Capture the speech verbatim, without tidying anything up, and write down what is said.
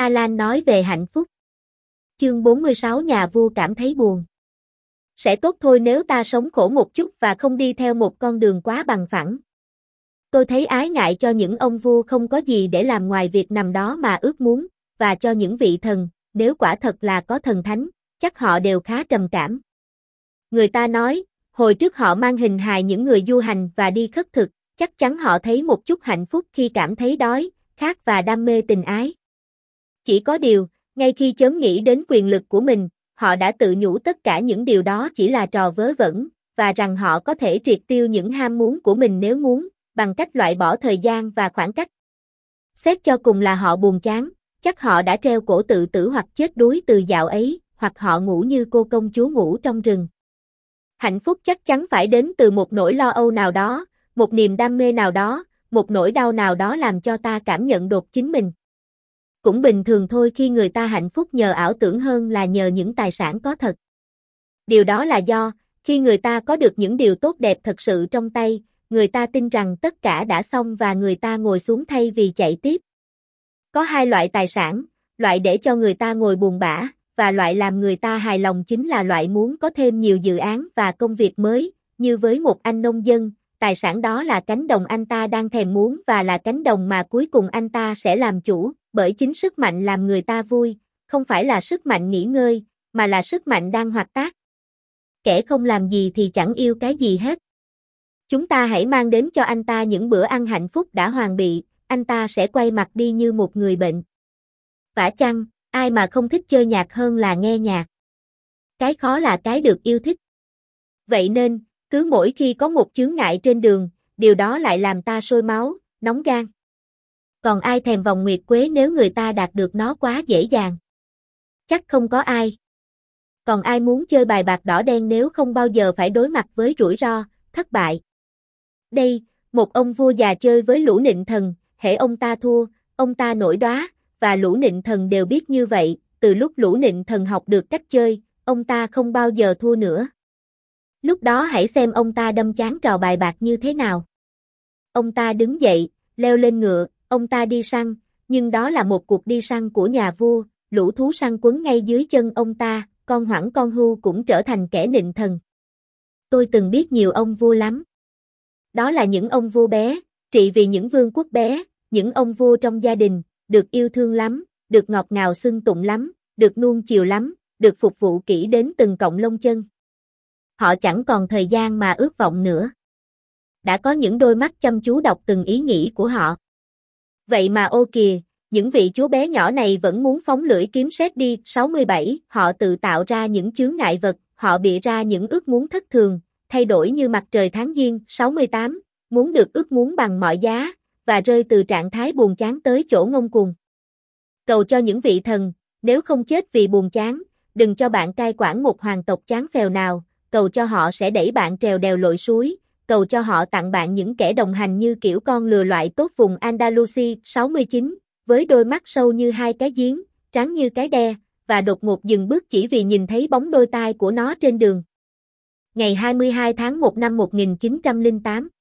Alan nói về hạnh phúc. Chương bốn mươi sáu Nhà vua cảm thấy buồn. Sẽ tốt thôi nếu ta sống khổ một chút và không đi theo một con đường quá bằng phẳng. Tôi thấy ái ngại cho những ông vua không có gì để làm ngoài việc nằm đó mà ước muốn, và cho những vị thần, nếu quả thật là có thần thánh, chắc họ đều khá trầm cảm. Người ta nói, hồi trước họ mang hình hài những người du hành và đi khất thực, chắc chắn họ thấy một chút hạnh phúc khi cảm thấy đói, khát và đam mê tình ái. Chỉ có điều, ngay khi chớm nghĩ đến quyền lực của mình, họ đã tự nhủ tất cả những điều đó chỉ là trò vớ vẩn, và rằng họ có thể triệt tiêu những ham muốn của mình nếu muốn, bằng cách loại bỏ thời gian và khoảng cách. Xét cho cùng là họ buồn chán, chắc họ đã treo cổ tự tử hoặc chết đuối từ dạo ấy, hoặc họ ngủ như cô công chúa ngủ trong rừng. Hạnh phúc chắc chắn phải đến từ một nỗi lo âu nào đó, một niềm đam mê nào đó, một nỗi đau nào đó làm cho ta cảm nhận đột chính mình. Cũng bình thường thôi khi người ta hạnh phúc nhờ ảo tưởng hơn là nhờ những tài sản có thật. Điều đó là do, khi người ta có được những điều tốt đẹp thật sự trong tay, người ta tin rằng tất cả đã xong và người ta ngồi xuống thay vì chạy tiếp. Có hai loại tài sản, loại để cho người ta ngồi buồn bã, và loại làm người ta hài lòng chính là loại muốn có thêm nhiều dự án và công việc mới, như với một anh nông dân, tài sản đó là cánh đồng anh ta đang thèm muốn và là cánh đồng mà cuối cùng anh ta sẽ làm chủ, bởi chính sức mạnh làm người ta vui, không phải là sức mạnh nghỉ ngơi, mà là sức mạnh đang hoạt tác. Kẻ không làm gì thì chẳng yêu cái gì hết. Chúng ta hãy mang đến cho anh ta những bữa ăn hạnh phúc đã hoàn bị, anh ta sẽ quay mặt đi như một người bệnh. Phải chăng, ai mà không thích chơi nhạc hơn là nghe nhạc? Cái khó là cái được yêu thích. Vậy nên, cứ mỗi khi có một chướng ngại trên đường, điều đó lại làm ta sôi máu, nóng gan. Còn ai thèm vòng nguyệt quế nếu người ta đạt được nó quá dễ dàng? Chắc không có ai. Còn ai muốn chơi bài bạc đỏ đen nếu không bao giờ phải đối mặt với rủi ro, thất bại? Đây, một ông vua già chơi với lũ nịnh thần, hễ ông ta thua, ông ta nổi đoá, và lũ nịnh thần đều biết như vậy, từ lúc lũ nịnh thần học được cách chơi, ông ta không bao giờ thua nữa. Lúc đó hãy xem ông ta đâm chán trò bài bạc như thế nào. Ông ta đứng dậy, leo lên ngựa, ông ta đi săn, nhưng đó là một cuộc đi săn của nhà vua, lũ thú săn quấn ngay dưới chân ông ta, con hoảng con hươu cũng trở thành kẻ nịnh thần. Tôi từng biết nhiều ông vua lắm. Đó là những ông vua bé, trị vì những vương quốc bé, những ông vua trong gia đình, được yêu thương lắm, được ngọt ngào xưng tụng lắm, được nuông chiều lắm, được phục vụ kỹ đến từng cọng lông chân. Họ chẳng còn thời gian mà ước vọng nữa. Đã có những đôi mắt chăm chú đọc từng ý nghĩ của họ. Vậy mà ô kìa, những vị chúa bé nhỏ này vẫn muốn phóng lưỡi kiếm sét đi. sáu mươi bảy Họ tự tạo ra những chướng ngại vật, họ bịa ra những ước muốn thất thường, thay đổi như mặt trời tháng giêng. sáu mươi tám Muốn được ước muốn bằng mọi giá, và rơi từ trạng thái buồn chán tới chỗ ngông cuồng. Cầu cho những vị thần, nếu không chết vì buồn chán, đừng cho bạn cai quản một hoàng tộc chán phèo nào, cầu cho họ sẽ đẩy bạn trèo đèo lội suối, cầu cho họ tặng bạn những kẻ đồng hành như kiểu con lừa loại tốt vùng Andalusia. sáu mươi chín Với đôi mắt sâu như hai cái giếng, trắng như cái đe, và đột ngột dừng bước chỉ vì nhìn thấy bóng đôi tai của nó trên đường. Ngày hai mươi hai tháng một năm một nghìn chín trăm lẻ tám